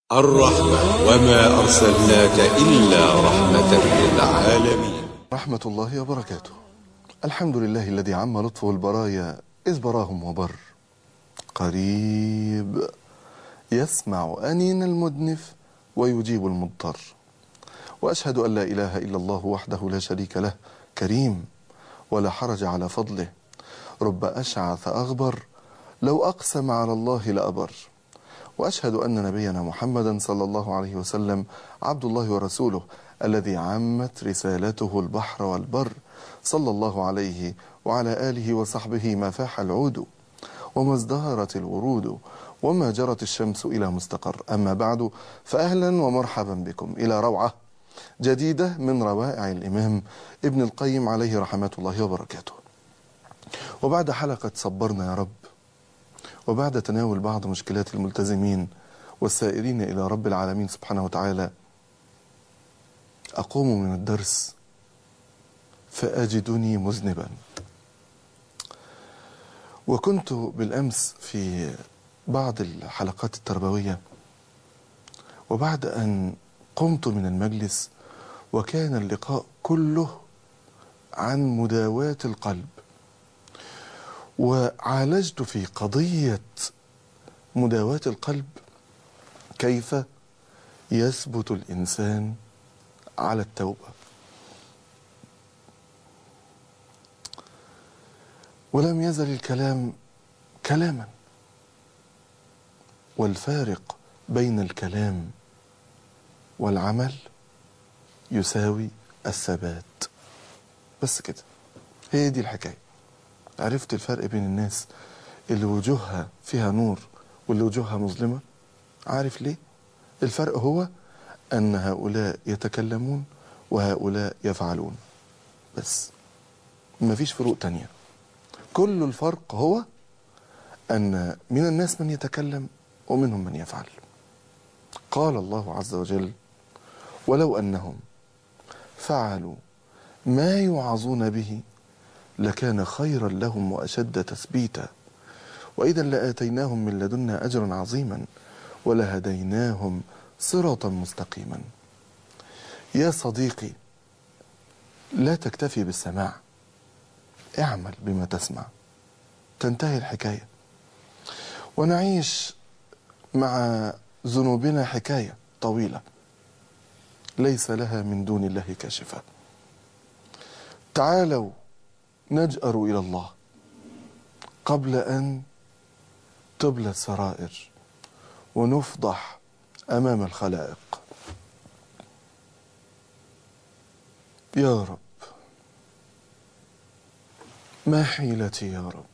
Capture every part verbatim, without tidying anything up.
الرحمة وما أرسلناك إلا رحمة للعالمين. رحمة الله وبركاته. الحمد لله الذي عم لطفه البرايا إذ براهم وبر، قريب يسمع أنين المدنف ويجيب المضطر. وأشهد أن لا إله إلا الله وحده لا شريك له، كريم ولا حرج على فضله، رب أشعث أغبر لو أقسم على الله لأبر. وأشهد أن نبينا محمدا صلى الله عليه وسلم عبد الله ورسوله الذي عمت رسالته البحر والبر، صلى الله عليه وعلى آله وصحبه ما فاح العود وما ازدهرت الورود وما جرت الشمس إلى مستقر. أما بعد، فأهلا ومرحبا بكم إلى روعة جديدة من روائع الإمام ابن القيم عليه رحمة الله وبركاته. وبعد حلقة صبرنا يا رب، وبعد تناول بعض مشكلات الملتزمين والسائرين إلى رب العالمين سبحانه وتعالى، أقوم من الدرس فأجدني مذنبا. وكنت بالأمس في بعض الحلقات التربوية، وبعد أن قمت من المجلس وكان اللقاء كله عن مداواة القلب، وعالجت في قضية مداواة القلب كيف يثبت الإنسان على التوبة. ولم يزل الكلام كلاما، والفارق بين الكلام والعمل يساوي الثبات. بس كده، هي دي الحكاية. عرفت الفرق بين الناس اللي وجوهها فيها نور واللي وجوهها مظلمة؟ عارف ليه؟ الفرق هو أن هؤلاء يتكلمون وهؤلاء يفعلون، بس ما فيش فروق تانية. كل الفرق هو أن من الناس من يتكلم ومنهم من يفعل. قال الله عز وجل: ولو أنهم فعلوا ما يوعظون به لكان خيرا لهم وأشد تثبيتا، وإذا لآتيناهم من لدنا أجرا عظيما ولهديناهم صراطا مستقيما. يا صديقي، لا تكتفي بالسماع، اعمل بما تسمع، تنتهي الحكاية. ونعيش مع ذنوبنا حكاية طويلة ليس لها من دون الله كاشفة. تعالوا نجأر إلى الله قبل أن تبلى السرائر ونفضح أمام الخلائق. يا رب، ما حيلتي يا رب.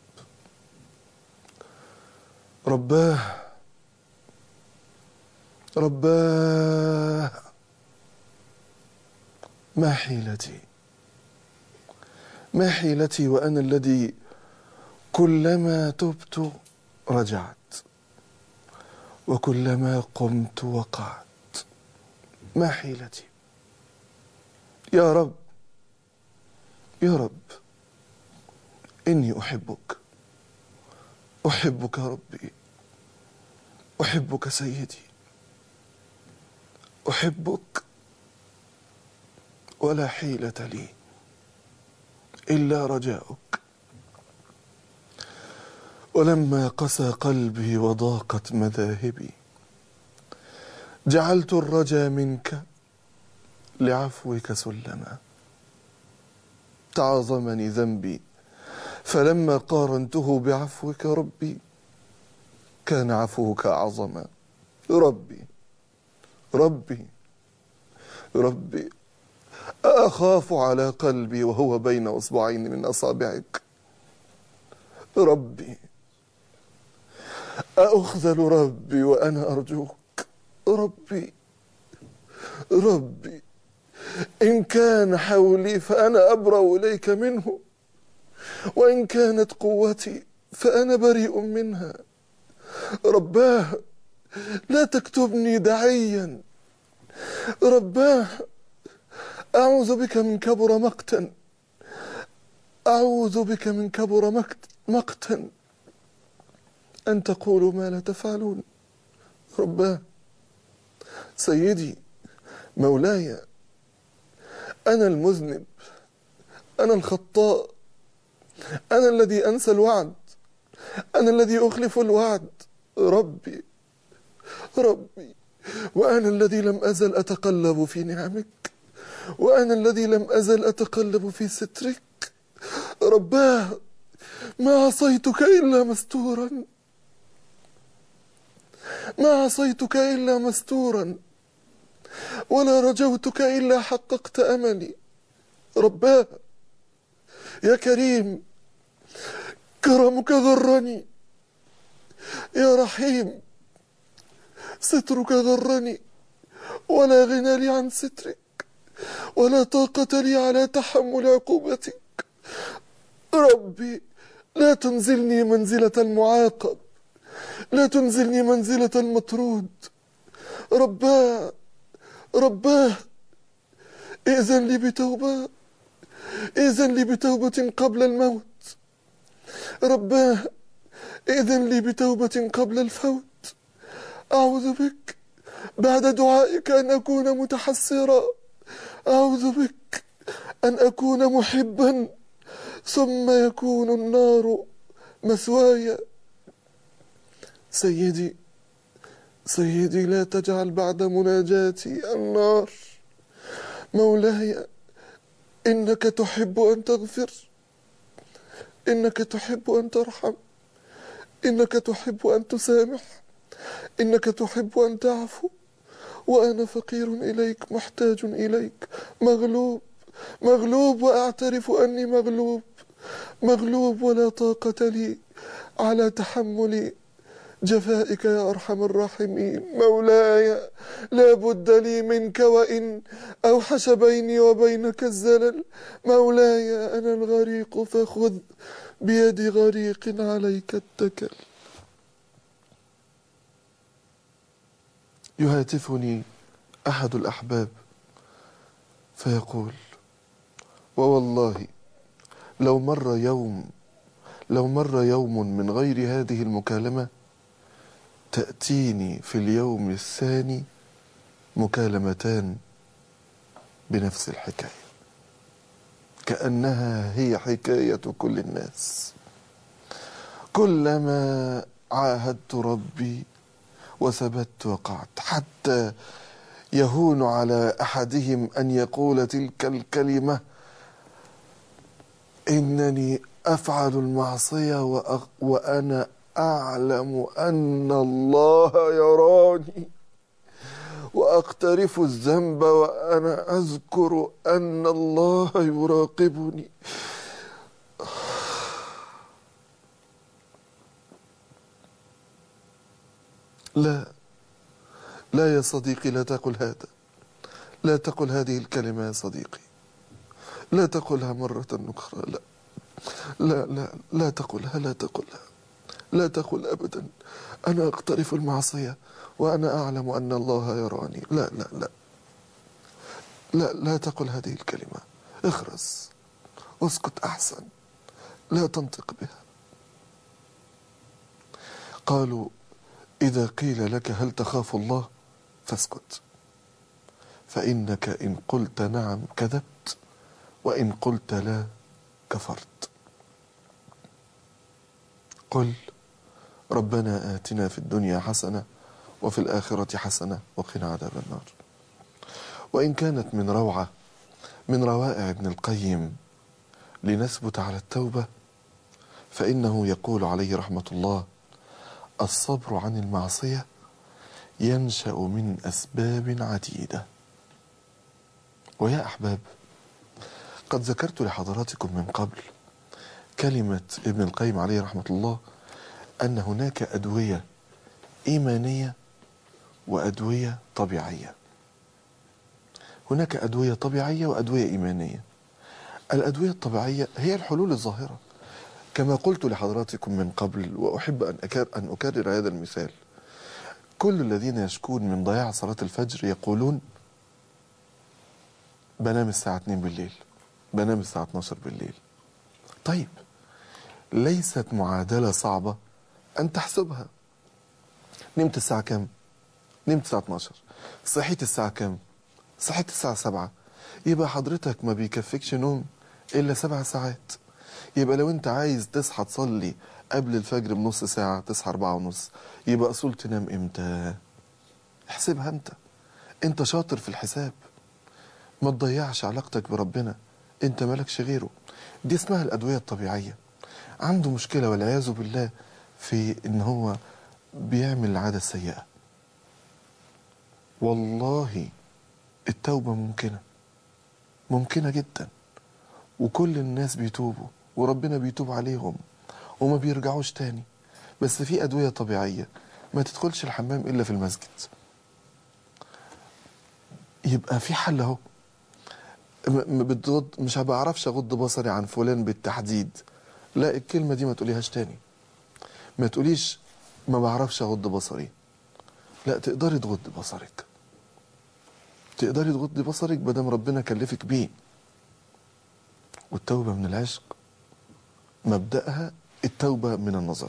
رباه رباه ما حيلتي ما حيلتي وأنا الذي كلما تبت رجعت وكلما قمت وقعت. ما حيلتي يا رب. يا رب، إني أحبك أحبك ربي، أحبك سيدي، أحبك ولا حيلة لي إلا رجاؤك. ولما قسى قلبي وضاقت مذاهبي جعلت الرجا منك لعفوك سلما. تعاظمني ذنبي فلما قارنته بعفوك ربي كان عفوك أعظما. ربي ربي ربي، أخاف على قلبي وهو بين أصبعين من أصابعك. ربي، أأخذل ربي وأنا أرجوك. ربي ربي، إن كان حولي فأنا أبرأ إليك منه، وإن كانت قوتي فأنا بريء منها. رباه، لا تكتبني دعيا. رباه، أعوذ بك من كبر مقتا أعوذ بك من كبر مقت مقتا أن تقولوا ما لا تفعلون. رباه، سيدي مولاي، أنا المذنب، أنا الخطاء، أنا الذي أنسى الوعد، أنا الذي أخلف الوعد. ربي ربي، وأنا الذي لم أزل أتقلب في نعمك، وأنا الذي لم أزل أتقلب في سترك. رباه، ما عصيتك إلا مستورا، ما عصيتك إلا مستورا، ولا رجوتك إلا حققت أملي. رباه يا كريم، كرمك غرني، يا رحيم سترك غرني، ولا غنى لي عن سترك، ولا طاقة لي على تحمل عقوبتك. ربي، لا تنزلني منزلة المعاقب، لا تنزلني منزلة المطرود. رباه رباه، ائذن لي بتوبة، ائذن لي بتوبة قبل الموت. رباه، ائذن لي بتوبة قبل الفوت. أعوذ بك بعد دعائك أن أكون متحسرا، أعوذ بك أن أكون محبا ثم يكون النار مثواي. سيدي سيدي، لا تجعل بعد مناجاتي النار. مولاي، إنك تحب أن تغفر، إنك تحب أن ترحم، إنك تحب أن تسامح، إنك تحب أن تعفو، وأنا فقير إليك، محتاج إليك، مغلوب مغلوب، وأعترف أني مغلوب مغلوب، ولا طاقة لي على تحمل جفائك يا أرحم الراحمين. مولاي، لا بد لي منك، وإن أوحش بيني وبينك الزلل. مولاي، أنا الغريق، فخذ بيد غريق عليك اتكل. يهاتفني أحد الأحباب فيقول: ووالله لو مر يوم لو مر يوم من غير هذه المكالمة، تأتيني في اليوم الثاني مكالمتان بنفس الحكاية، كأنها هي حكاية كل الناس. كلما عاهدت ربي وثبت وقعت، حتى يهون على أحدهم أن يقول تلك الكلمة: إنني أفعل المعصية وأنا أعلم أن الله يراني، وأقترف الذنب وأنا أذكر أن الله يراقبني. لا لا يا صديقي، لا تقل هذا، لا تقل هذه الكلمة يا صديقي، لا تقلها مرة أخرى. لا لا لا لا تقلها، لا تقلها، لا تقل أبدا أنا أقترف المعصية وأنا أعلم أن الله يراني. لا لا لا لا لا تقل هذه الكلمة، اخرس واسكت أحسن، لا تنطق بها. قالوا: إذا قيل لك هل تخاف الله فاسكت، فإنك إن قلت نعم كذبت، وإن قلت لا كفرت. قل: ربنا آتنا في الدنيا حسنة وفي الآخرة حسنة وقنا عذاب النار. وإن كانت من روعة من روائع ابن القيم لنثبت على التوبة، فإنه يقول عليه رحمة الله: الصبر عن المعصية ينشأ من أسباب عديدة. ويا أحباب، قد ذكرت لحضراتكم من قبل كلمة ابن القيم عليه رحمة الله أن هناك أدوية إيمانية وأدوية طبيعية. هناك أدوية طبيعية وأدوية إيمانية. الأدوية الطبيعية هي الحلول الظاهرة، كما قلت لحضراتكم من قبل، وأحب أن أن أكرر هذا المثال. كل الذين يشكون من ضياع صلاة الفجر يقولون: بنام الساعة اتنين بالليل، بنام الساعة اتناشر بالليل. طيب، ليست معادلة صعبة أن تحسبها. نمت الساعة كم؟ نمت الساعة اتناشر. صحيت الساعة كام؟ صحيت الساعة سبعة، يبقى حضرتك ما بيكفيكش نوم إلا سبع ساعات. يبقى لو أنت عايز تصحى تصلي قبل الفجر بنص ساعة، تصحى أربعة ونص، يبقى أصول تنام إمتى؟ احسبها أنت، أنت شاطر في الحساب. ما تضيعش علاقتك بربنا، أنت مالكش غيره. دي اسمها الأدوية الطبيعية. عنده مشكلة والعياذ بالله في إن هو بيعمل العادة السيئة. والله التوبة ممكنة، ممكنة جدا، وكل الناس بيتوبوا وربنا بيتوب عليهم وما بيرجعوش تاني. بس في أدوية طبيعية. ما تدخلش الحمام إلا في المسجد. يبقى في حل اهو. بتغض، مش بعرفش اغض بصري عن فلان بالتحديد، لا الكلمة دي ما تقوليهاش تاني. ما تقوليش ما بعرفش اغض بصري، لا تقدري تغض بصرك، تقدري تغضي بصرك بدل ربنا كلفك بيه. والتوبة من العشق مبدأها التوبة من النظر.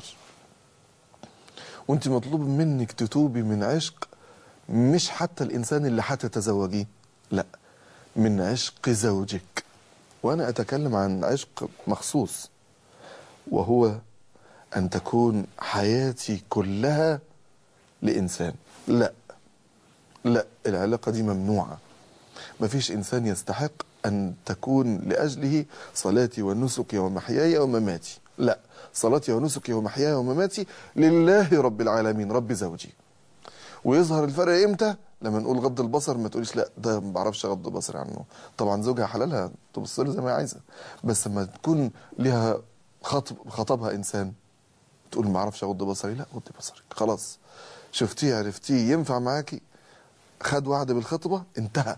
وانت مطلوب منك تتوبي من عشق، مش حتى الإنسان اللي هتتزوجيه، لا، من عشق زوجك. وأنا أتكلم عن عشق مخصوص، وهو أن تكون حياتي كلها لإنسان. لا لا، العلاقة دي ممنوعة. مفيش إنسان يستحق أن تكون لأجله صلاتي ونسكي ومحياي ومماتي. لا، صلاتي ونسكي ومحياي ومماتي لله رب العالمين، رب زوجي. ويظهر الفرق امتى؟ لما نقول غض البصر ما تقوليش لا ده ما بعرفش اغض بصري عنه. طبعا زوجها حلالها تبص له زي ما هي عايزه، بس لما تكون ليها خطب خطبها انسان تقول ما بعرفش اغض بصري، لا غضي بصرك خلاص. شفتيه عرفتيه ينفع معاكي، خد وعد بالخطبه، انتهى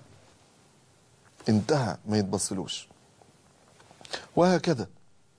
انتهى، ما يتبصلوش. وهكذا.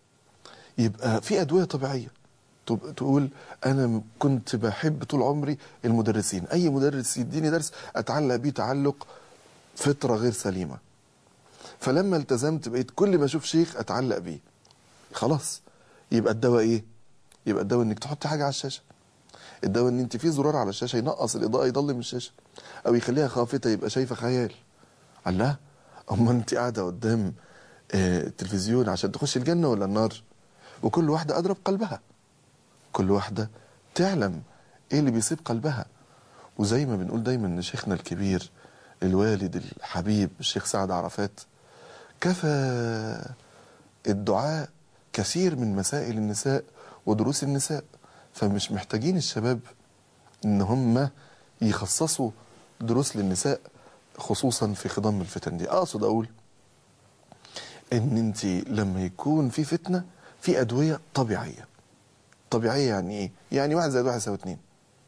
يبقى في ادويه طبيعيه تقول انا كنت بحب طول عمري المدرسين، اي مدرس يديني درس اتعلق بيه تعلق فطره غير سليمه، فلما التزمت بقيت كل ما اشوف شيخ اتعلق بيه. خلاص، يبقى الدواء ايه؟ يبقى الدواء انك تحط حاجه على الشاشه. الدواء ان انت في زرار على الشاشه ينقص الاضاءه يضلم الشاشه، او يخليها خافته يبقى شايفه خيال. الله، اما انت قاعده قدام آه التلفزيون عشان تخش الجنه ولا النار؟ وكل واحده ادرى بقلبها، كل واحدة تعلم ايه اللي بيصيب قلبها. وزي ما بنقول دايما ان شيخنا الكبير الوالد الحبيب الشيخ سعد عرفات كفى الدعاء كثير من مسائل النساء ودروس النساء. فمش محتاجين الشباب ان هم يخصصوا دروس للنساء خصوصا في خضم الفتن دي. اقصد اقول ان انت لما يكون في فتنة في ادوية طبيعية. طبيعية يعني ايه؟ يعني واحد زائد واحد يساوي اتنين،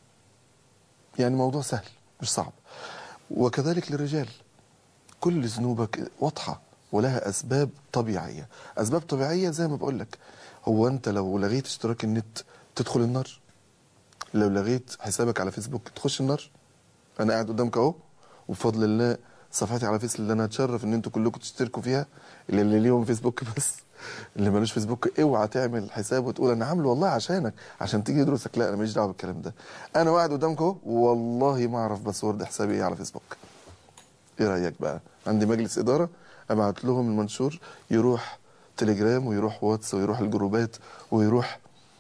يعني موضوع سهل مش صعب. وكذلك للرجال، كل ذنوبك واضحة ولها أسباب طبيعية. أسباب طبيعية زي ما بقول لك، هو أنت لو لغيت اشتراك النت تدخل النار؟ لو لغيت حسابك على فيسبوك تخش النار؟ أنا قاعد قدامك أهو، وبفضل الله صفحتي على فيس اللي أنا أتشرف إن أنتوا كلكم تشتركوا فيها، اللي, اللي ليهم فيسبوك بس. اللي مالوش فيسبوك اوعى تعمل حساب وتقول انا عامله والله عشانك عشان تيجي دروسك. لا، انا ماليش دعوه بالكلام ده. انا قاعد قدامك اهو والله ما اعرف باسورد حسابي ايه على فيسبوك. ايه رايك بقى؟ عندي مجلس اداره ابعت لهم المنشور يروح تليجرام ويروح واتس ويروح الجروبات ويروح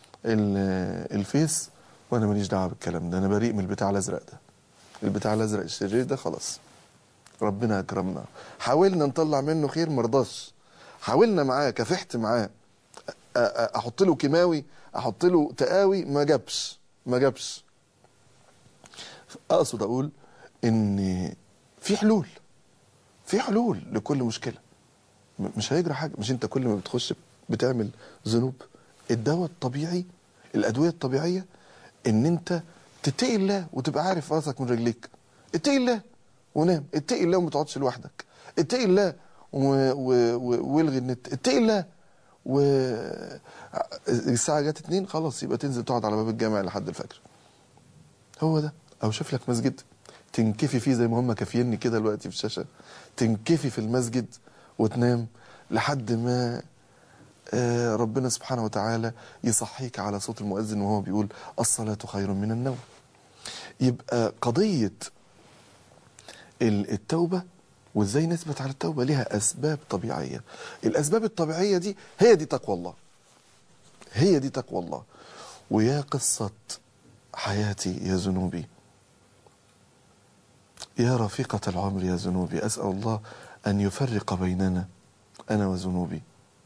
الفيس، وانا ماليش دعوه بالكلام ده. انا بريء من البتاع الازرق ده، البتاع الازرق الشرير ده. خلاص ربنا اكرمنا، حاولنا نطلع منه خير مرضاش، حاولنا معاه كافحت معاه احط له كيماوي احط له تقاوي، ما جابش ما جابش. اقصد اقول ان في حلول، في حلول لكل مشكله. مش هيجرى حاجه، مش انت كل ما بتخش بتعمل ذنوب. الدواء الطبيعي، الادويه الطبيعيه ان انت تتقي الله وتبقى عارف راسك من رجليك. اتقي الله ونام، اتقي الله وما تقعدش لوحدك، اتقي الله والغي النت، اتقي الله. والساعة جت اتنين خلاص يبقى تنزل تقعد على باب الجامع لحد الفجر. هو ده. او شوف لك مسجد تنكفي فيه زي ما هم كافيني كده دلوقتي في الشاشة، تنكفي في المسجد وتنام لحد ما ربنا سبحانه وتعالى يصحيك على صوت المؤذن وهو بيقول الصلاة خير من النوم. يبقى قضية التوبة وازاي نثبت على التوبة لها أسباب طبيعية. الأسباب الطبيعية دي هي دي تقوى الله، هي دي تقوى الله. ويا قصة حياتي يا ذنوبي، يا رفيقة العمر يا ذنوبي، أسأل الله أن يفرق بيننا أنا وذنوبي.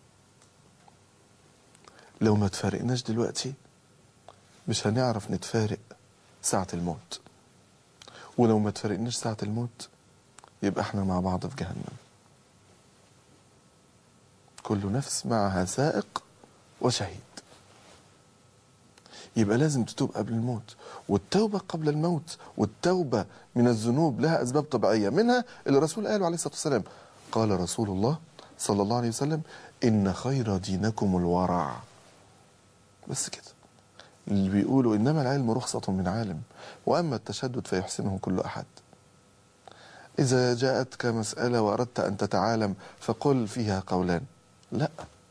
لو ما تفارقناش دلوقتي مش هنعرف نتفارق ساعة الموت، ولو ما تفارقناش ساعة الموت يبقى احنا مع بعض في جهنم. كل نفس معها سائق وشهيد. يبقى لازم تتوب قبل الموت، والتوبة قبل الموت، والتوبة من الذنوب لها أسباب طبيعية، منها اللي الرسول قاله عليه الصلاة والسلام. قال رسول الله صلى الله عليه وسلم: إن خير دينكم الورع. بس كده. اللي بيقولوا إنما العلم رخصة من عالم، وأما التشدد فيحسنه كل أحد. إذا جاءتك مسألة وأردت أن تتعالم فقل فيها قولان. لا،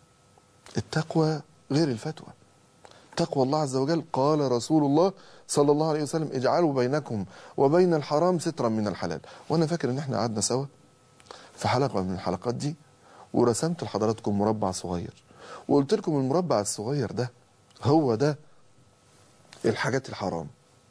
التقوى غير الفتوى. تقوى الله عز وجل قال رسول الله صلى الله عليه وسلم: اجعلوا بينكم وبين الحرام سترا من الحلال. وأنا فاكر إن احنا قعدنا سوا في حلقة من الحلقات دي ورسمت لحضراتكم مربع صغير، وقلت لكم المربع الصغير ده هو ده الحاجات الحرام،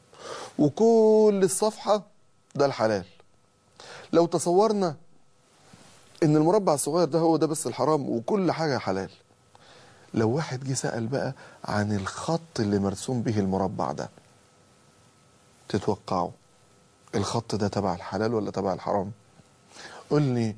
وكل الصفحة ده الحلال. لو تصورنا ان المربع الصغير ده هو ده بس الحرام وكل حاجة حلال، لو واحد جه سأل بقى عن الخط اللي مرسوم به المربع ده، تتوقعوا الخط ده تبع الحلال ولا تبع الحرام؟ قول لي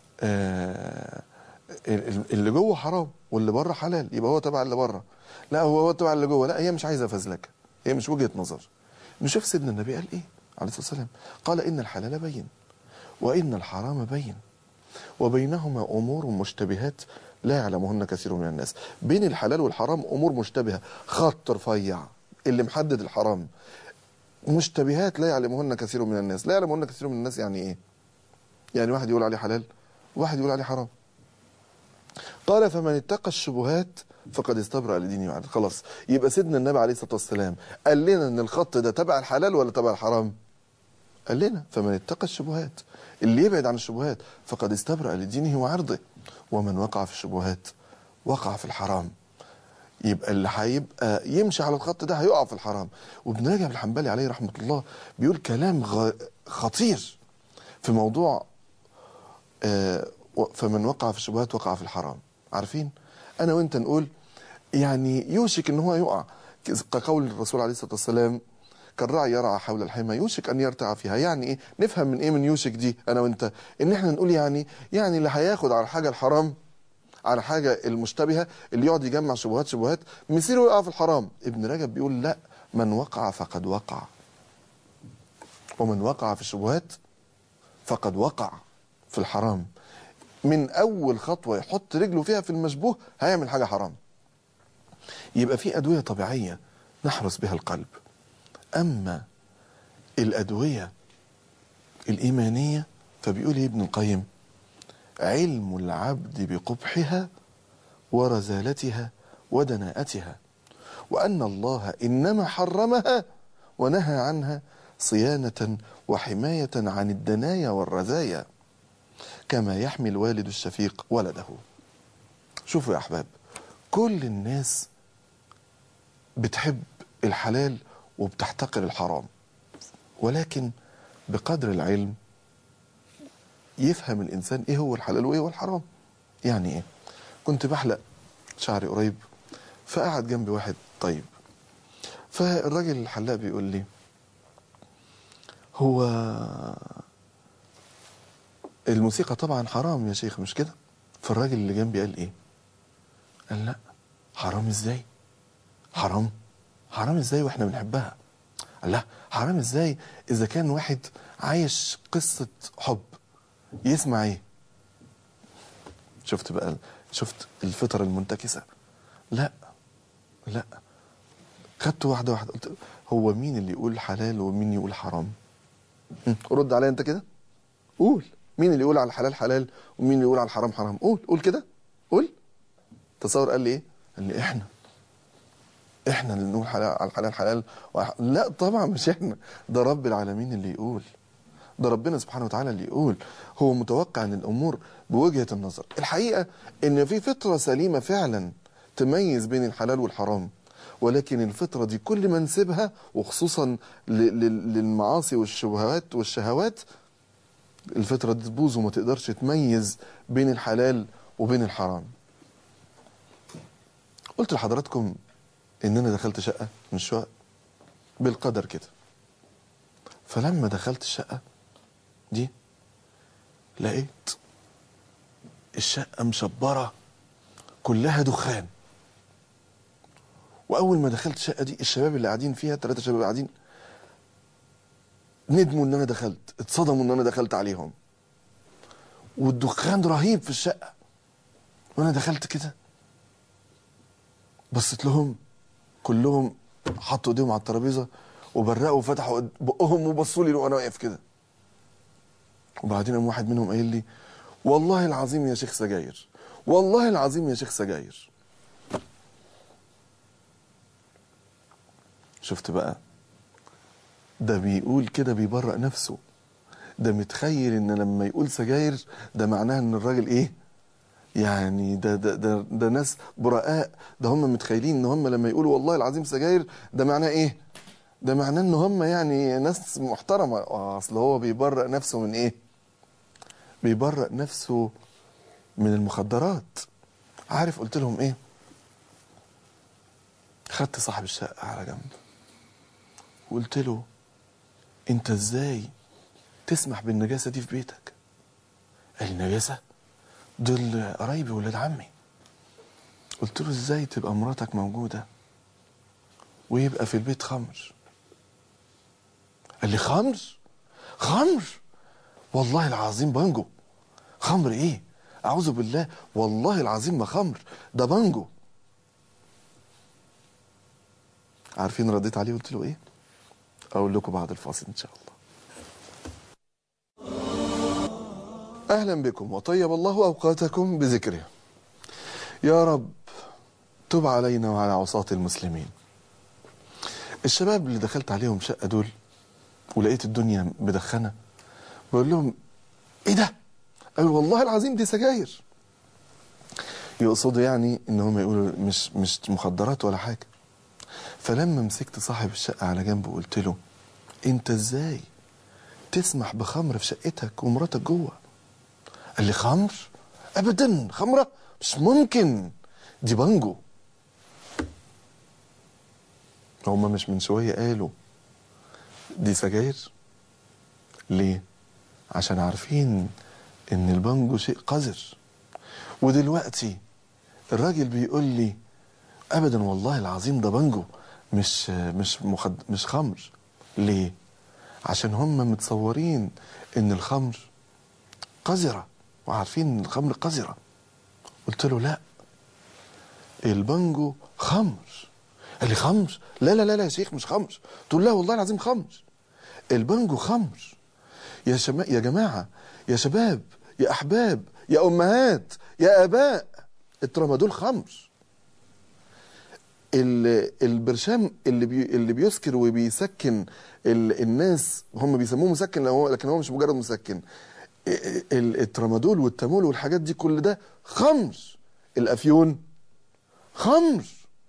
آه اللي جوه حرام واللي بره حلال، يبقى هو تبع اللي بره. لا، هو هو تبع اللي جوه. لا، هي مش عايزه فزلكه، هي مش وجهه نظر. نشوف سيدنا النبي قال ايه عليه الصلاه والسلام. قال: ان الحلال بين وان الحرام بين وبينهما امور مشتبهات لا يعلمهن كثير من الناس. بين الحلال والحرام امور مشتبهه، خط رفيع اللي محدد الحرام. مشتبهات لا يعلمهن كثير من الناس. لا يعلمهن كثير من الناس يعني ايه؟ يعني واحد يقول عليه حلال وواحد يقول عليه حرام. قال: فمن اتقى الشبهات فقد استبرأ لدينه وعرضه. خلاص، يبقى سيدنا النبي عليه الصلاة والسلام قال لنا ان الخط ده تبع الحلال ولا تبع الحرام؟ قال لنا: فمن اتقى الشبهات، اللي يبعد عن الشبهات فقد استبرأ لدينه وعرضه، ومن وقع في الشبهات وقع في الحرام. يبقى اللي هيبقى يمشي على الخط ده هيقع في الحرام. وابن رجب الحنبلي عليه رحمة الله بيقول كلام غ... خطير في موضوع آه فمن وقع في الشبهات وقع في الحرام. عارفين انا وانت نقول يعني يوشك ان هو يقع، كقول الرسول عليه الصلاة والسلام: كالراعي يرعى حول الحمى يوشك ان يرتع فيها. يعني ايه؟ نفهم من ايه من يوشك دي انا وانت؟ ان احنا نقول يعني يعني اللي هياخد على الحاجة الحرام، على حاجة المشتبهة، اللي يقعد يجمع شبهات شبهات مصيره يقع في الحرام. ابن رجب بيقول: لا، من وقع فقد وقع، ومن وقع في الشبهات فقد وقع في الحرام. من اول خطوة يحط رجله فيها في المشبوه هيعمل حاجة حرام. يبقى في ادوية طبيعية نحرس بها القلب. اما الادوية الايمانية فبيقول ابن القيم: علم العبد بقبحها ورزالتها ودناءتها، وأن الله إنما حرمها ونهى عنها صيانة وحماية عن الدنايا والرزايا، كما يحمي الوالد الشفيق ولده. شوفوا يا أحباب، كل الناس بتحب الحلال وبتحتقر الحرام، ولكن بقدر العلم يفهم الإنسان إيه هو الحلال وإيه هو الحرام. يعني إيه؟ كنت بحلق شعري قريب، فقعد جنبي واحد طيب، فالراجل الحلاق بيقول لي: هو الموسيقى طبعا حرام يا شيخ مش كده؟ فالراجل اللي جنبي قال ايه؟ قال: لا، حرام ازاي؟ حرام؟ حرام ازاي واحنا بنحبها؟ قال: لا، حرام ازاي اذا كان واحد عايش قصة حب يسمع ايه؟ شفت بقى، شفت الفطر المنتكسة. لا لا، خدت واحدة واحدة، قلت: هو مين اللي يقول حلال ومين يقول حرام؟ رد عليا انت كده، قول مين اللي يقول على الحلال حلال ومين اللي يقول على الحرام حرام؟ قول قول كده، قول. تصور قال لي ايه؟ قال لي: احنا احنا اللي نقول حلال على الحلال حلال وح... لا طبعا مش احنا، ده رب العالمين اللي يقول، ده ربنا سبحانه وتعالى اللي يقول هو متوقع ان الامور بوجهة النظر. الحقيقة ان في فطرة سليمة فعلا تميز بين الحلال والحرام، ولكن الفطرة دي كل ما نسيبها، وخصوصا للمعاصي والشبهات والشهوات، الفطرة دي تبوظ وما تقدرش تميز بين الحلال وبين الحرام. قلت لحضراتكم ان انا دخلت شقة من الشقق بالقدر كده. فلما دخلت الشقة دي لقيت الشقة مشبرة كلها دخان. واول ما دخلت الشقة دي الشباب اللي قاعدين فيها، ثلاثة شباب قاعدين، ندموا ان انا دخلت، اتصدموا ان انا دخلت عليهم، والدخان رهيب في الشقة. وانا دخلت كده بصيت لهم كلهم، حطوا ايديهم على الترابيزه وبرقوا وفتحوا بقهم وبصوا لي وانا واقف كده. وبعدين قام واحد منهم قايل لي والله العظيم يا شيخ سجاير، والله العظيم يا شيخ سجاير. شفت بقى؟ ده بيقول كده بيبرأ نفسه، ده متخيل ان لما يقول سجاير ده معناه ان الراجل ايه يعني، ده ده ده, ده ناس براء. ده هم متخيلين ان هم لما يقولوا والله العظيم سجاير ده معناه ايه؟ ده معناه ان هم يعني ناس محترمه. اصل هو بيبرأ نفسه من ايه؟ بيبرأ نفسه من المخدرات. عارف قلت لهم ايه؟ خدت صاحب الشقه على جنب وقلت له انت ازاي تسمح بالنجاسه دي في بيتك؟ قال لي نجاسه؟ دول قرايبي ولاد عمي. قلت له ازاي تبقى مراتك موجوده ويبقى في البيت خمر؟ قال لي خمر؟ خمر؟ والله العظيم بانجو. خمر ايه؟ اعوذ بالله، والله العظيم ما خمر، ده بانجو. عارفين رديت عليه قلت له ايه؟ اقول لكم بعد الفاصل ان شاء الله. اهلا بكم وطيب الله اوقاتكم بذكره. يا رب تب علينا وعلى عصاة المسلمين. الشباب اللي دخلت عليهم شقة دول ولقيت الدنيا مدخنة، بقول لهم ايه ده؟ قالوا والله العظيم دي سجاير. يقصدوا يعني ان هم يقولوا مش مش مخدرات ولا حاجة. فلما مسكت صاحب الشقة على جنب وقلت له انت ازاي تسمح بخمر في شقتك ومراتك جوه؟ قال لي خمر؟ ابدا، خمرة مش ممكن، دي بانجو. هما مش من شوية قالوا دي سجاير؟ ليه؟ عشان عارفين ان البانجو شيء قذر. ودلوقتي الراجل بيقول لي ابدا والله العظيم ده بانجو، مش مش مخد مش خمر. ليه؟ عشان هم متصورين ان الخمر قذرة وعارفين ان الخمر قذرة. قلت له لا، البانجو خمر. قال لي خمر؟ لا لا لا لا يا شيخ مش خمر. قلت له لا والله العظيم خمر، البانجو خمر. يا شما يا جماعة، يا شباب، يا احباب، يا امهات، يا اباء، الترامادول خمر. البرشام اللي بي اللي بيسكر وبيسكن الناس، هم بيسموه مسكن لكن هو مش مجرد مسكن. الترامادول والتامول والحاجات دي كل ده خمر. الافيون خمر،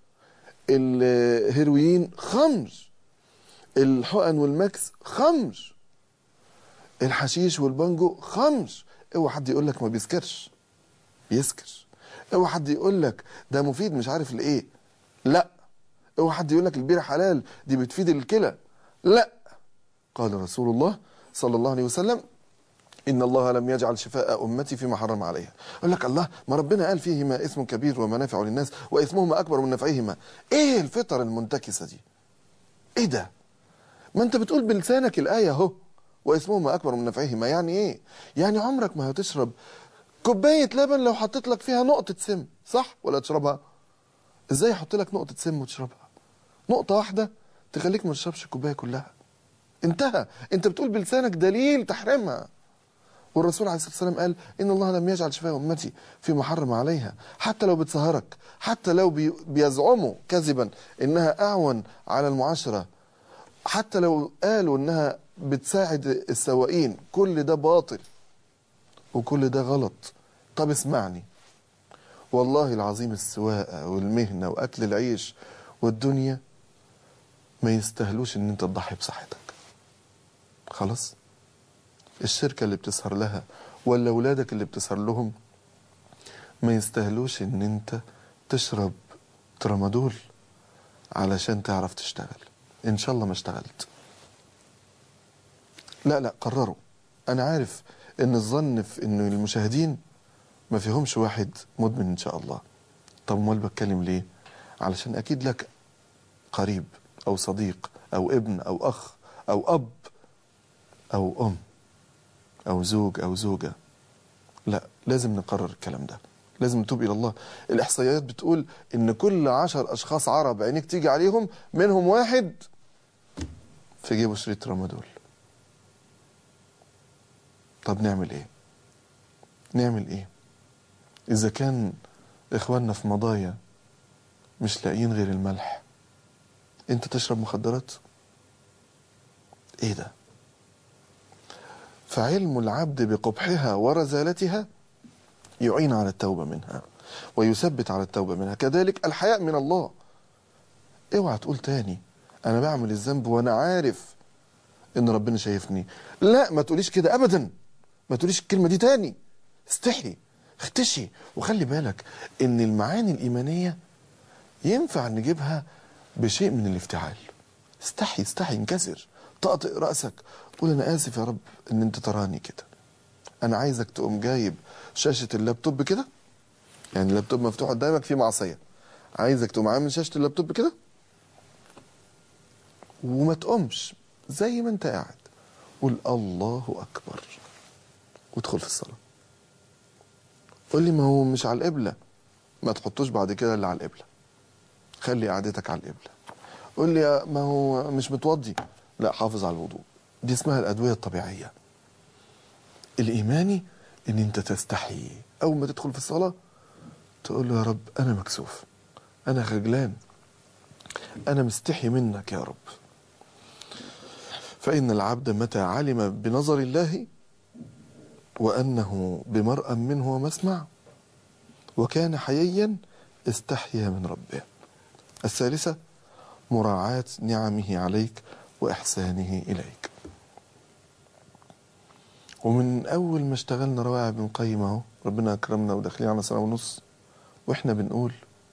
الهيروين خمر، الحقن والماكس خمر، الحشيش والبانجو خمر. اوعى حد يقول لك ما بيسكرش، بيسكر. اوعى حد يقول لك ده مفيد مش عارف لايه، لا. اوعى حد يقول لك البيره حلال دي بتفيد الكلى، لا. قال رسول الله صلى الله عليه وسلم إن الله لم يجعل شفاء أمتي فيما حرم عليها. يقول لك الله، ما ربنا قال فيهما اسم كبير ومنافع للناس وإثمهما أكبر من نفعهما. إيه الفطر المنتكسة دي؟ إيه ده؟ ما أنت بتقول بلسانك الآية أهو، وإثمهما أكبر من نفعهما. يعني إيه؟ يعني عمرك ما هتشرب كوباية لبن لو حطيت لك فيها نقطة سم، صح؟ ولا تشربها؟ إزاي يحط لك نقطة سم وتشربها؟ نقطة واحدة تخليك ما تشربش الكوباية كلها. انتهى. أنت بتقول بلسانك دليل تحريمها. والرسول عليه الصلاة والسلام قال إن الله لم يجعل شفاء أمتي فيما حرم عليها. حتى لو بتسهرك، حتى لو بي بيزعموا كذبا إنها أعون على المعاشرة، حتى لو قالوا إنها بتساعد السواقين، كل ده باطل وكل ده غلط. طب اسمعني، والله العظيم السواقة والمهنة وأكل العيش والدنيا ما يستاهلوش ان انت تضحي بصحتك. خلاص؟ الشركة اللي بتسهر لها ولا ولادك اللي بتسهر لهم ما يستاهلوش ان انت تشرب ترامادول علشان تعرف تشتغل. ان شاء الله ما اشتغلت. لا لا قرروا. انا عارف ان الظن في ان المشاهدين ما فيهمش واحد مدمن ان شاء الله. طب امال بتكلم ليه؟ علشان اكيد لك قريب او صديق او ابن او اخ او اب او ام او زوج او زوجة. لا، لازم نقرر الكلام ده، لازم نتوب الى الله. الاحصائيات بتقول ان كل عشر اشخاص عرب عينيك تيجي عليهم منهم واحد في جيبه شريط ترامادول. طب نعمل ايه؟ نعمل ايه اذا كان اخواننا في مضايا مش لاقيين غير الملح؟ انت تشرب مخدرات؟ ايه ده؟ فعلم العبد بقبحها ورذالتها يعين على التوبة منها ويثبت على التوبة منها. كذلك الحياء من الله. اوعى تقول تاني انا بعمل الذنب وانا عارف ان ربنا شايفني. لا، ما تقوليش كده ابدا، ما تقوليش الكلمة دي تاني. استحي، اختشي. وخلي بالك ان المعاني الايمانية ينفع نجيبها بشيء من الافتعال. استحي استحي، انكسر، طقطق رأسك، قول انا اسف يا رب ان انت تراني كده. انا عايزك تقوم جايب شاشة اللابتوب كده، يعني اللابتوب مفتوح قدامك فيه معصية، عايزك تقوم عامل شاشة اللابتوب كده وما تقومش، زي ما انت قاعد قول الله اكبر وادخل في الصلاة. قول لي ما هو مش على القبلة، ما تحطوش بعد كده اللي على القبلة، خلي قعدتك على القبلة. قول لي ما هو مش متوضي، لا حافظ على الوضوء. دي اسمها الأدوية الطبيعية. الإيماني ان انت تستحي اول ما تدخل في الصلاة تقول له يا رب انا مكسوف، انا خجلان، انا مستحي منك يا رب. فإن العبد متى علم بنظر الله وأنه بمرأى منه ومسمع وكان حييا استحيا من ربه. الثالثة مراعاة نعمه عليك وإحسانه إليك. ومن أول ما اشتغلنا روائع ابن القيم اهو ربنا أكرمنا وداخلين على سنة ونص وإحنا بنقول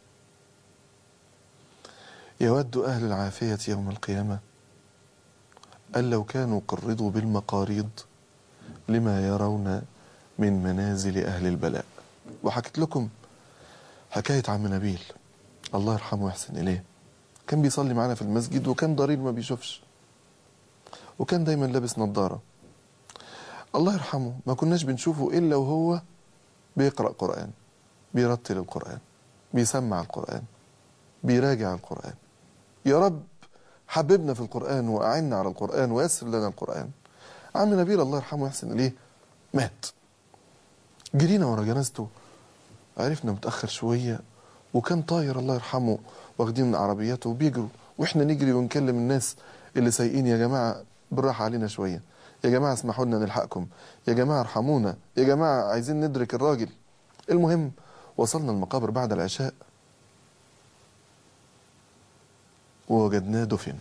يود أهل العافية يوم القيامة أن لو كانوا قرضوا بالمقاريض لما يرون من منازل أهل البلاء. وحكيت لكم حكاية عم نبيل الله يرحمه ويحسن إليه. كان بيصلي معنا في المسجد وكان ضرير ما بيشوفش وكان دايما لابس نظارة. الله يرحمه ما كناش بنشوفه إلا وهو بيقرأ قرآن، بيرتل القرآن، بيسمع القرآن، بيراجع القرآن. يا رب حببنا في القرآن وأعنا على القرآن ويسر لنا القرآن. عم نبيل الله يرحمه ويحسن إليه مات. جرينا ورا جنازته، عرفنا متأخر شوية وكان طاير الله يرحمه، واخدين من عربياته وبيجروا واحنا نجري ونكلم الناس اللي سايقين يا جماعة بالراحة علينا شوية، يا جماعة اسمحوا لنا نلحقكم، يا جماعة ارحمونا، يا جماعة عايزين ندرك الراجل. المهم وصلنا المقابر بعد العشاء ووجدناه دفن.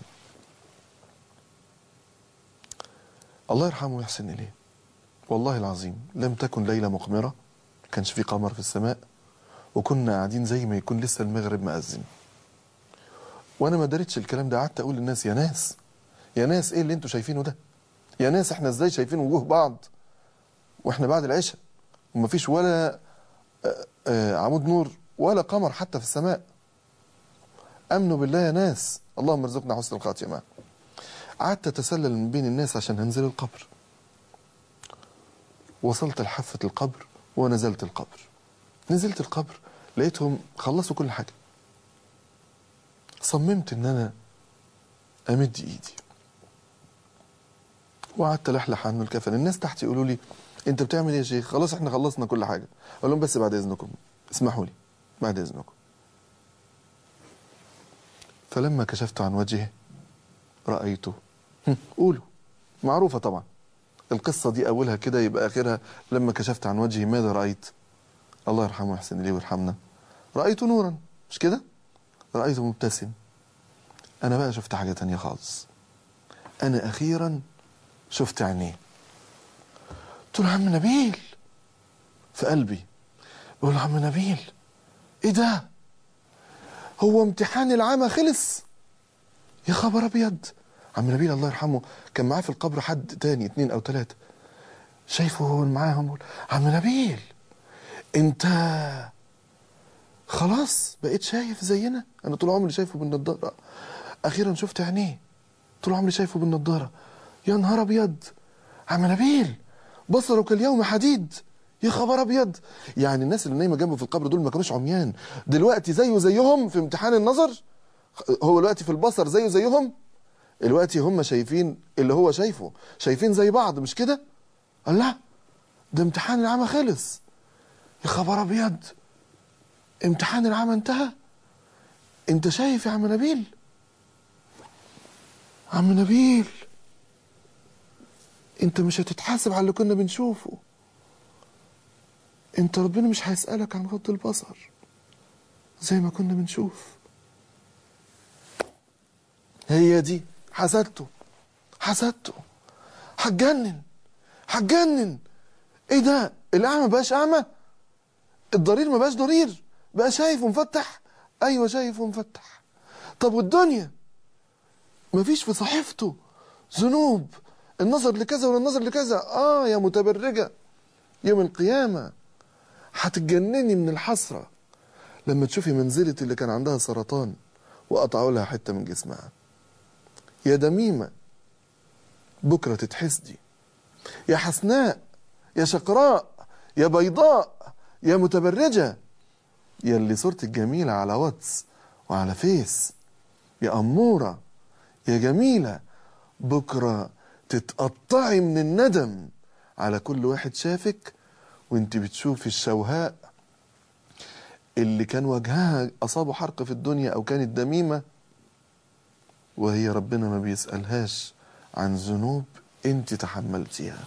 الله يرحمه ويحسن إليه. والله العظيم لم تكن ليلة مقمرة، كانش في قمر في السماء وكنا قاعدين زي ما يكون لسه المغرب مأذن. وانا ما دريتش الكلام ده، قعدت اقول للناس يا ناس يا ناس ايه اللي انتوا شايفينه ده؟ يا ناس احنا ازاي شايفين وجوه بعض واحنا بعد العشاء ومفيش ولا آه، آه، عمود نور ولا قمر حتى في السماء؟ امنوا بالله يا ناس، اللهم ارزقنا حسن الخاتمة. قعدت اتسلل من بين الناس عشان هنزل القبر. وصلت لحافة القبر ونزلت القبر. نزلت القبر لقيتهم خلصوا كل حاجة. صممت ان انا امد ايدي وقعدت لحلح عنه الكفن. الناس تحت يقولوا لي انت بتعمل ايه يا شيخ؟ خلاص احنا خلصنا كل حاجة. اقول لهم بس بعد اذنكم اسمحوا لي بعد اذنكم. فلما كشفت عن وجهه رأيته قولوا معروفة طبعا القصة دي، أولها كده يبقى آخرها لما كشفت عن وجهي ماذا رأيت؟ الله يرحمه ويحسن إليه ويرحمنا. رأيت نورا، مش كده؟ رأيته مبتسم. أنا بقى شفت حاجة تانية خالص. أنا أخيرا شفت عينيه. قلت له عم نبيل، في قلبي بقول له عم نبيل إيه ده؟ هو امتحان العامة خلص؟ يا خبر أبيض. عم نبيل الله يرحمه كان معاه في القبر حد تاني اتنين أو تلاتة، شايفه هو معاهم. عم نبيل انت خلاص بقيت شايف زينا؟ انا طول عمري شايفه بالنضاره، اخيرا شفت عينيه. طول عمري شايفه بالنضاره. يا نهار ابيض. عم نبيل بصره كاليوم حديد. يا خبر ابيض. يعني الناس اللي نايمه جنبه في القبر دول ما كانوش عميان، دلوقتي زيه زيهم في امتحان النظر. هو دلوقتي في البصر زيه زيهم، دلوقتي هم شايفين اللي هو شايفه، شايفين زي بعض، مش كده؟ الله، ده امتحان العمى خلص. يا خبر ابيض، امتحان العمى انتهى. انت شايف يا عم نبيل؟ عم نبيل انت مش هتتحاسب على اللي كنا بنشوفه، انت ربنا مش هيسألك عن غض البصر زي ما كنا بنشوف. هي دي حسدته، حسدته، هتجنن هتجنن. ايه ده؟ الاعمى ما بقاش اعمى، الضرير ما بقاش ضرير، بقى شايف ومفتح. ايوه شايف ومفتح. طب والدنيا مفيش في صحيفته ذنوب، النظر لكذا ولا النظر لكذا. اه يا متبرجة، يوم القيامة هتتجنني من الحسرة لما تشوفي منزلة اللي كان عندها سرطان وقطعوا لها حتة من جسمها. يا دميمة بكرة تتحسدي، يا حسناء، يا شقراء، يا بيضاء، يا متبرجة، يا اللي صورتك جميلة على واتس وعلى فيس، يا أمورة، يا جميلة، بكرة تتقطعي من الندم على كل واحد شافك وانت بتشوفي الشوهاء اللي كان وجهها أصابه حرق في الدنيا أو كانت دميمة، وهي ربنا ما بيسألهاش عن ذنوب انت تحملتيها.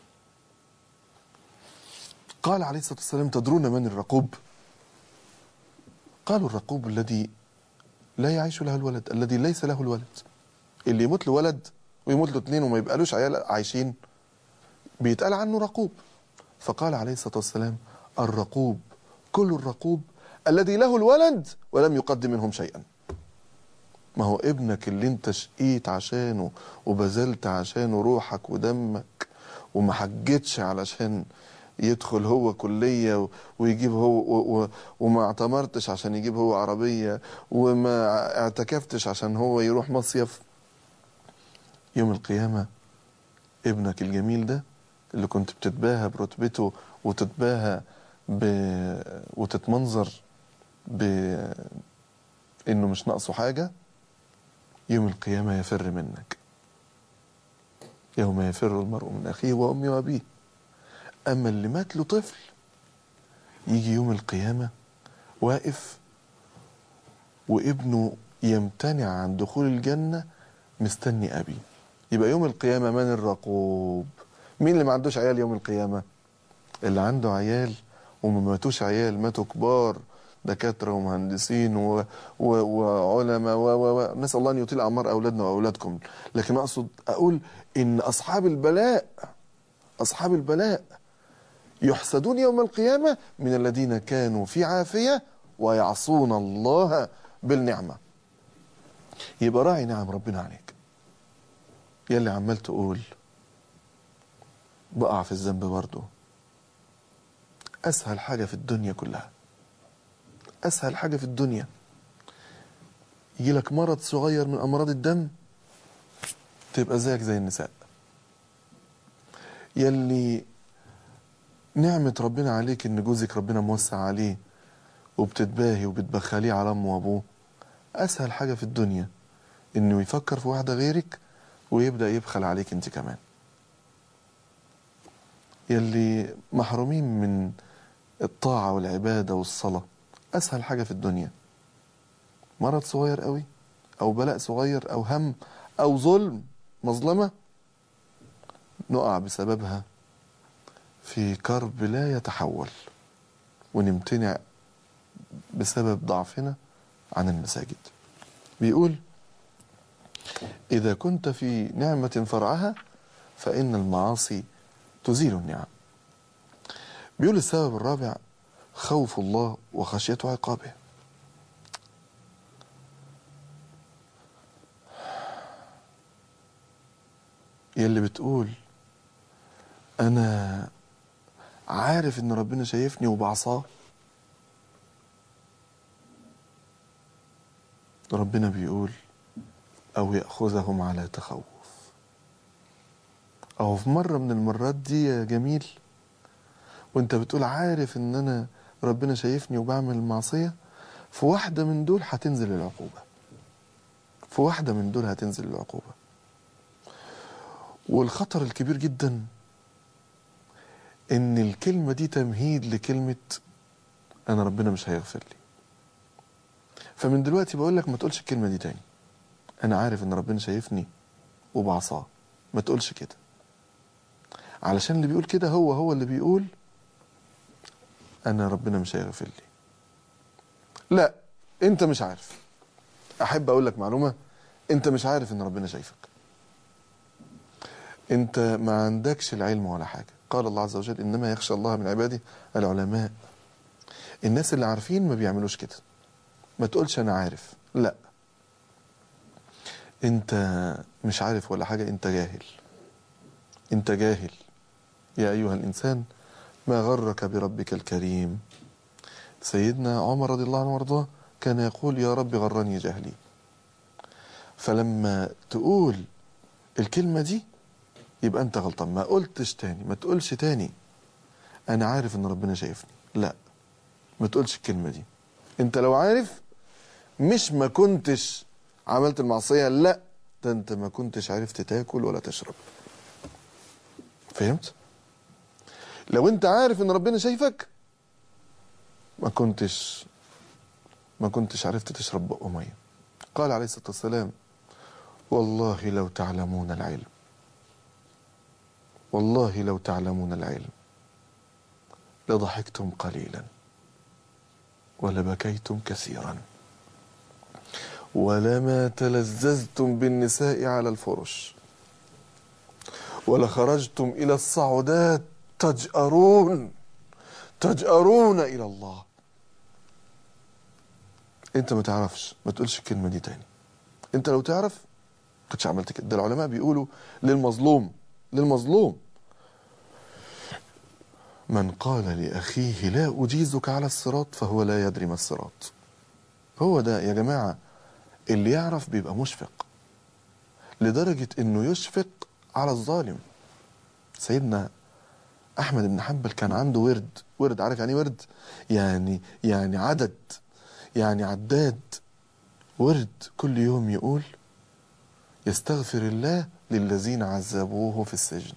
قال عليه الصلاة والسلام تدرون من الرقوب؟ قالوا الرقوب الذي لا يعيش له الولد، الذي ليس له الولد، اللي يموت له ولد ويموت له اتنين وما يبقالوش عيال عايشين بيتقال عنه رقوب. فقال عليه الصلاة والسلام الرقوب كل الرقوب الذي له الولد ولم يقدم منهم شيئا. ما هو ابنك اللي انت شقيت عشانه وبذلت عشانه روحك ودمك وما حجتش علشان يدخل هو كلية ويجيب هو وما اعتمرتش عشان يجيب هو عربية وما اعتكفتش عشان هو يروح مصيف، يوم القيامة ابنك الجميل ده اللي كنت بتتباهى برتبته وتتباهى ب... وتتمنظر بإنه مش ناقصه حاجة، يوم القيامة يفر منك. يوم يفر المرء من أخيه وأمه وأبيه. أما اللي مات له طفل يجي يوم القيامة واقف وابنه يمتنع عن دخول الجنة مستني أبيه. يبقى يوم القيامة من الرقوب؟ مين اللي ما عندوش عيال يوم القيامة؟ اللي عنده عيال وما ماتوش عيال، ماتوا كبار، دكاترة ومهندسين و... و... وعلماء و... و... نسأل الله أن يطيل أعمار أولادنا وأولادكم. لكن أقصد أقول إن أصحاب البلاء، أصحاب البلاء يحسدون يوم القيامة من الذين كانوا في عافية ويعصون الله بالنعمة. يبقى راعي نعم ربنا عليك. يلي عمال تقول بقع في الذنب برضه، أسهل حاجة في الدنيا كلها، أسهل حاجة في الدنيا يجي لك مرض صغير من أمراض الدم تبقى زيك زي النساء. يلي نعمة ربنا عليك إن جوزك ربنا موسع عليه وبتتباهي وبتبخليه على أمه وأبوه، أسهل حاجة في الدنيا إنه يفكر في واحدة غيرك ويبدأ يبخل عليك أنت كمان. يلي محرومين من الطاعة والعبادة والصلاة، أسهل حاجة في الدنيا مرض صغير قوي أو بلاء صغير أو هم أو ظلم مظلمة نقع بسببها في كرب لا يتحول، ونمتنع بسبب ضعفنا عن المساجد. بيقول: إذا كنت في نعمة فرعها فإن المعاصي تزيل النعم. بيقول السبب الرابع: خوف الله وخشية عقابه. يلي بتقول أنا عارف إن ربنا شايفني وبعصاه، ربنا بيقول: أو يأخذهم على تخوف. أو في مرة من المرات دي يا جميل وانت بتقول عارف ان انا ربنا شايفني وبعمل المعصية، في واحدة من دول هتنزل العقوبة، في واحدة من دول هتنزل العقوبة. والخطر الكبير جدا ان الكلمة دي تمهيد لكلمة انا ربنا مش هيغفر لي. فمن دلوقتي بقول لك ما تقولش الكلمة دي تاني. انا عارف ان ربنا شايفني وبعصاه، ما تقولش كده، علشان اللي بيقول كده هو هو اللي بيقول انا ربنا مش هيغفر لي. لا، انت مش عارف. احب اقول لك معلومة: انت مش عارف ان ربنا شايفك، انت ما عندكش العلم ولا حاجة. قال الله عز وجل: انما يخشى الله من عباده العلماء. الناس اللي عارفين ما بيعملوش كده. ما تقولش انا عارف، لا، انت مش عارف ولا حاجة، انت جاهل، انت جاهل. يا ايها الانسان ما غرك بربك الكريم. سيدنا عمر رضي الله عنه وارضاه كان يقول: يا رب غرني جهلي. فلما تقول الكلمة دي يبقى انت غلطان. ما قلتش تاني، ما تقولش تاني انا عارف ان ربنا شايفني، لا، ما تقولش الكلمة دي. انت لو عارف مش ما كنتش عملت المعصية، لا، ده انت ما كنتش عرفت تاكل ولا تشرب. فهمت؟ لو انت عارف ان ربنا شايفك ما كنتش ما كنتش عرفت تشرب بق ميه. قال عليه الصلاة والسلام: والله لو تعلمون العلم، والله لو تعلمون العلم لضحكتم قليلا ولبكيتم كثيرا ولما تلذذتم بالنساء على الفرش ولخرجتم إلى الصعودات تجأرون تجأرون إلى الله. انت ما تعرفش، ما تقولش الكلمة دي تاني. انت لو تعرف كنتش عملت كده. ده العلماء بيقولوا للمظلوم للمظلوم من قال لأخيه لا أجيزك على الصراط فهو لا يدري ما الصراط. هو ده يا جماعة اللي يعرف بيبقى مشفق لدرجة انه يشفق على الظالم. سيدنا احمد بن حنبل كان عنده ورد. ورد، عارف يعني ورد؟ يعني يعني عدد، يعني عداد. ورد كل يوم يقول: يستغفر الله للذين عذبوه في السجن.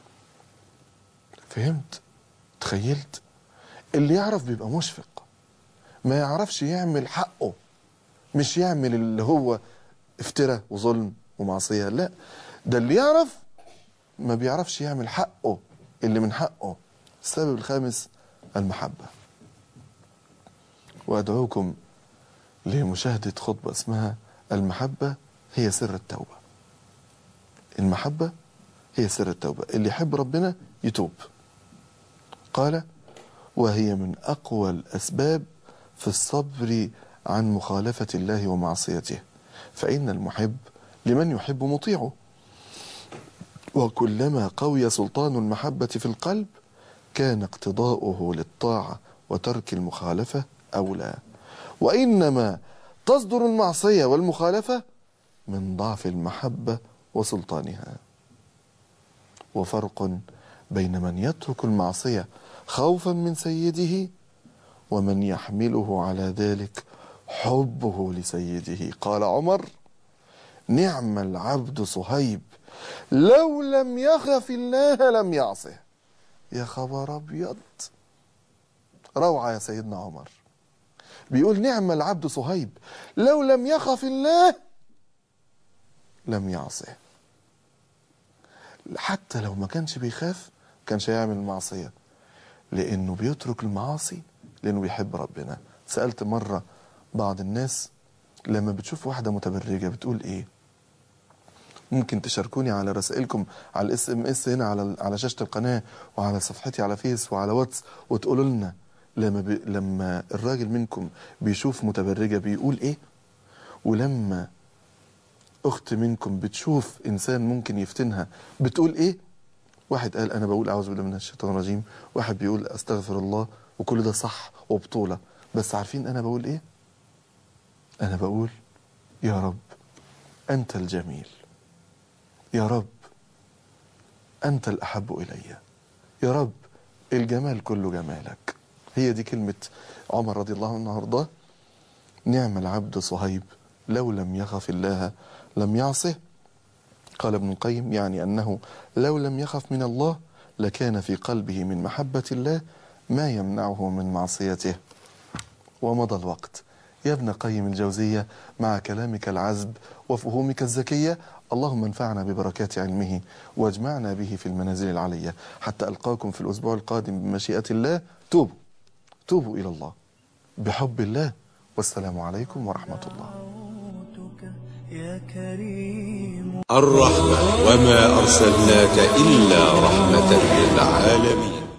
فهمت؟ تخيلت؟ اللي يعرف بيبقى مشفق، ما يعرفش يعمل حقه، مش يعمل اللي هو افتراء وظلم ومعصية، لا، ده اللي يعرف ما بيعرفش يعمل حقه اللي من حقه. السبب الخامس: المحبة. وأدعوكم لمشاهدة خطبة اسمها المحبة هي سر التوبة. المحبة هي سر التوبة. اللي يحب ربنا يتوب. قال: وهي من أقوى الأسباب في الصبر عن مخالفة الله ومعصيته، فإن المحب لمن يحب مطيعه، وكلما قوي سلطان المحبة في القلب كان اقتضاؤه للطاعة وترك المخالفة أولى، وإنما تصدر المعصية والمخالفة من ضعف المحبة وسلطانها. وفرق بين من يترك المعصية خوفا من سيده ومن يحمله على ذلك حبه لسيده. قال عمر: نعم العبد صهيب لو لم يخف الله لم يعصه. يا خبر ابيض، روعة يا سيدنا عمر. بيقول: نعم العبد صهيب لو لم يخف الله لم يعصه. حتى لو ما كانش بيخاف كانش هيعمل المعصية، لأنه بيترك المعاصي لأنه بيحب ربنا. سألت مرة بعض الناس لما بتشوف واحدة متبرجة بتقول إيه؟ ممكن تشاركوني على رسائلكم على الاس ام اس هنا على على شاشة القناة وعلى صفحتي على فيس وعلى واتس، وتقولوا لنا لما بي لما الراجل منكم بيشوف متبرجة بيقول إيه، ولما أخت منكم بتشوف إنسان ممكن يفتنها بتقول إيه. واحد قال أنا بقول أعوذ بالله من الشيطان الرجيم، واحد بيقول أستغفر الله، وكل ده صح وبطولة. بس عارفين أنا بقول إيه؟ أنا بقول يا رب أنت الجميل، يا رب أنت الأحب إلي، يا رب الجمال كله جمالك. هي دي كلمة عمر رضي الله عنه وارضاه. نعم العبد صهيب لو لم يخف الله لم يعصه. قال ابن القيم يعني أنه لو لم يخف من الله لكان في قلبه من محبة الله ما يمنعه من معصيته. ومضى الوقت يا ابن قيم الجوزية مع كلامك العذب وفهومك الذكية. اللهم انفعنا ببركات علمه واجمعنا به في المنازل العلية. حتى ألقاكم في الأسبوع القادم بمشيئة الله. توبوا توبوا إلى الله بحب الله، والسلام عليكم ورحمة الله. يا كريم الرحمة وما أرسلناك إلا رحمة للعالمين.